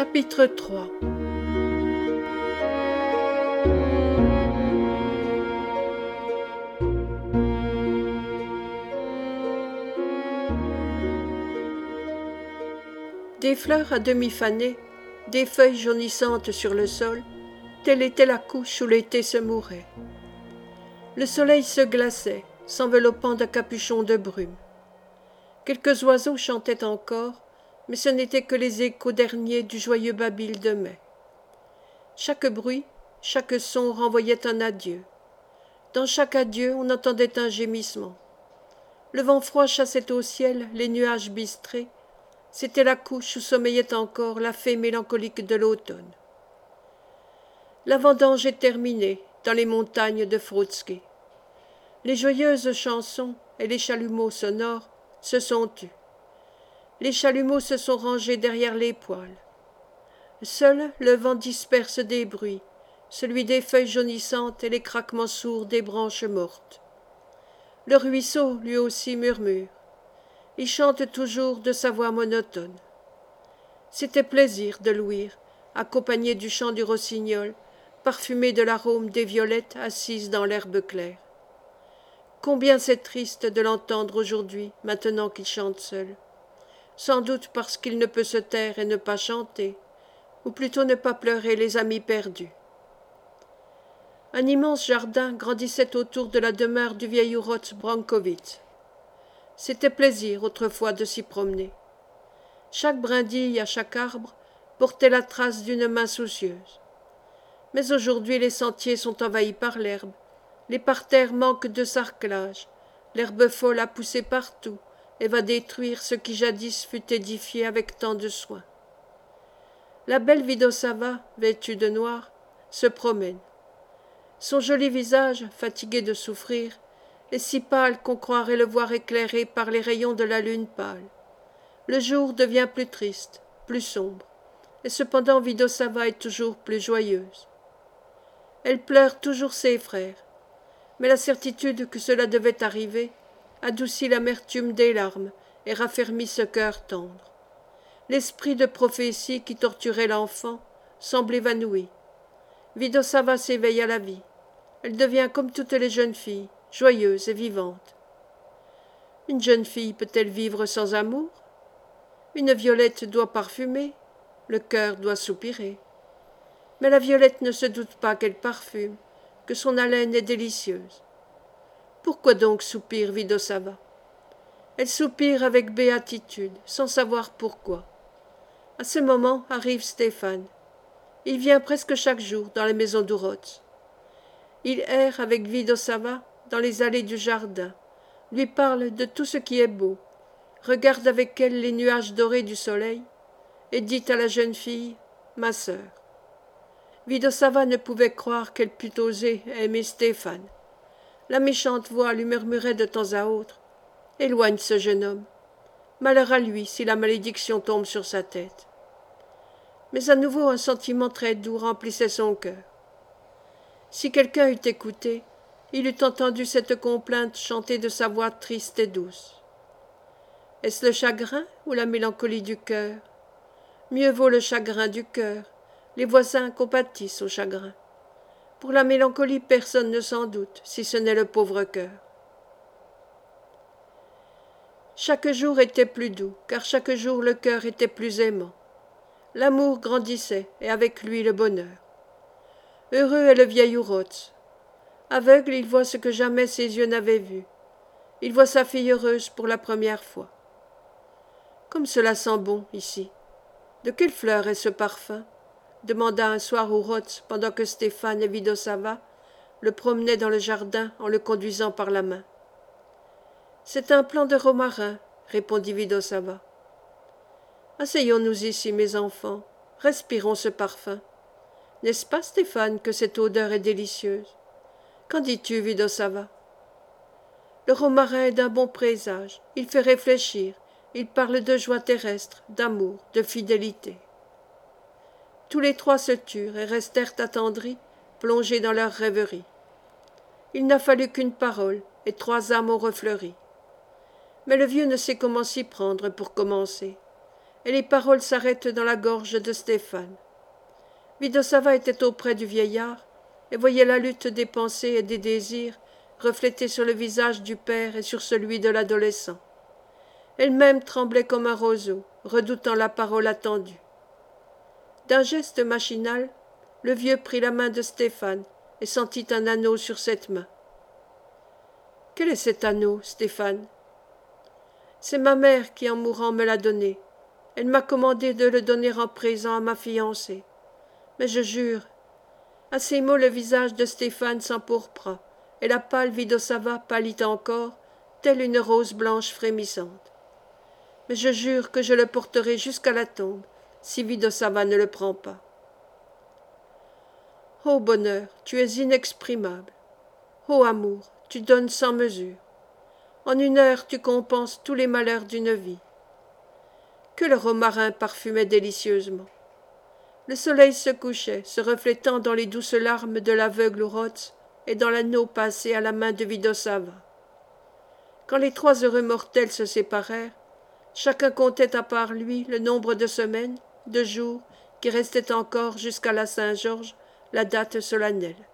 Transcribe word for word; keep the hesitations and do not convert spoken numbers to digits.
Chapitre trois. Des fleurs à demi fanées, des feuilles jaunissantes sur le sol, telle était la couche où l'été se mourait. Le soleil se glaçait, s'enveloppant d'un capuchon de brume. Quelques oiseaux chantaient encore, mais ce n'étaient que les échos derniers du joyeux babil de mai. Chaque bruit, chaque son renvoyait un adieu. Dans chaque adieu, on entendait un gémissement. Le vent froid chassait au ciel les nuages bistrés. C'était la couche où sommeillait encore la fée mélancolique de l'automne. La vendange est terminée dans les montagnes de Vrodsky. Les joyeuses chansons et les chalumeaux sonores se sont tus. Les chalumeaux se sont rangés derrière les poêles. Seul le vent disperse des bruits, celui des feuilles jaunissantes et les craquements sourds des branches mortes. Le ruisseau, lui aussi, murmure. Il chante toujours de sa voix monotone. C'était plaisir de l'ouïr, accompagné du chant du rossignol, parfumé de l'arôme des violettes assises dans l'herbe claire. Combien c'est triste de l'entendre aujourd'hui, maintenant qu'il chante seul. Sans doute parce qu'il ne peut se taire et ne pas chanter, ou plutôt ne pas pleurer les amis perdus. Un immense jardin grandissait autour de la demeure du vieil Uroš Brankovič. C'était plaisir autrefois de s'y promener. Chaque brindille à chaque arbre portait la trace d'une main soucieuse. Mais aujourd'hui les sentiers sont envahis par l'herbe, les parterres manquent de sarclage, l'herbe folle a poussé partout et va détruire ce qui jadis fut édifié avec tant de soin. La belle Vidosava, vêtue de noir, se promène. Son joli visage, fatigué de souffrir, est si pâle qu'on croirait le voir éclairé par les rayons de la lune pâle. Le jour devient plus triste, plus sombre, et cependant Vidosava est toujours plus joyeuse. Elle pleure toujours ses frères, mais la certitude que cela devait arriver adoucit l'amertume des larmes et raffermit ce cœur tendre. L'esprit de prophétie qui torturait l'enfant semble évanoui. Vidosava s'éveille à la vie. Elle devient comme toutes les jeunes filles, joyeuse et vivante. Une jeune fille peut-elle vivre sans amour? Une violette doit parfumer, le cœur doit soupirer. Mais la violette ne se doute pas qu'elle parfume, que son haleine est délicieuse. Pourquoi donc soupire Vidosava? Elle soupire avec béatitude, sans savoir pourquoi. À ce moment arrive Stéphane. Il vient presque chaque jour dans la maison d'Uroš. Il erre avec Vidosava dans les allées du jardin, lui parle de tout ce qui est beau, regarde avec elle les nuages dorés du soleil, et dit à la jeune fille « Ma sœur ». Vidosava ne pouvait croire qu'elle pût oser aimer Stéphane. La méchante voix lui murmurait de temps à autre « Éloigne ce jeune homme. Malheur à lui si la malédiction tombe sur sa tête. » Mais à nouveau un sentiment très doux remplissait son cœur. Si quelqu'un eût écouté, il eût entendu cette complainte chantée de sa voix triste et douce. Est-ce le chagrin ou la mélancolie du cœur? Mieux vaut le chagrin du cœur, les voisins compatissent au chagrin. Pour la mélancolie, personne ne s'en doute, si ce n'est le pauvre cœur. Chaque jour était plus doux, car chaque jour le cœur était plus aimant. L'amour grandissait, et avec lui le bonheur. Heureux est le vieil Uroš. Aveugle, il voit ce que jamais ses yeux n'avaient vu. Il voit sa fille heureuse pour la première fois. Comme cela sent bon ici. De quelle fleur est ce parfum? Demanda un soir Uroš pendant que Stéphane et Vidosava le promenaient dans le jardin en le conduisant par la main. C'est un plant de romarin, répondit Vidosava. Asseyons-nous ici, mes enfants, respirons ce parfum. N'est-ce pas, Stéphane, que cette odeur est délicieuse? Qu'en dis-tu, Vidosava? Le romarin est d'un bon présage, il fait réfléchir, il parle de joie terrestre, d'amour, de fidélité. Tous les trois se turent et restèrent attendris, plongés dans leur rêverie. Il n'a fallu qu'une parole, et trois âmes ont refleuri. Mais le vieux ne sait comment s'y prendre pour commencer. et les paroles s'arrêtent dans la gorge de Stéphane. Vidosava était auprès du vieillard et voyait la lutte des pensées et des désirs reflétée sur le visage du père et sur celui de l'adolescent. Elle-même tremblait comme un roseau, redoutant la parole attendue. D'un geste machinal, le vieux prit la main de Stéphane et sentit un anneau sur cette main. « Quel est cet anneau, Stéphane ?»« C'est ma mère qui, en mourant, me l'a donné. Elle m'a commandé de le donner en présent à ma fiancée. Mais je jure... » À ces mots, le visage de Stéphane s'empourpra, et la pâle Vidosava pâlit encore, telle une rose blanche frémissante. « Mais je jure que je le porterai jusqu'à la tombe, si Vidosava ne le prend pas. » Ô bonheur, tu es inexprimable. Ô amour, tu donnes sans mesure. En une heure, tu compenses tous les malheurs d'une vie. Que le romarin parfumait délicieusement. Le soleil se couchait, se reflétant dans les douces larmes de l'aveugle Urotz et dans l'anneau passé à la main de Vidosava. Quand les trois heureux mortels se séparèrent, chacun comptait à part lui le nombre de semaines, de jours, qui restaient encore jusqu'à la Saint-Georges, la date solennelle.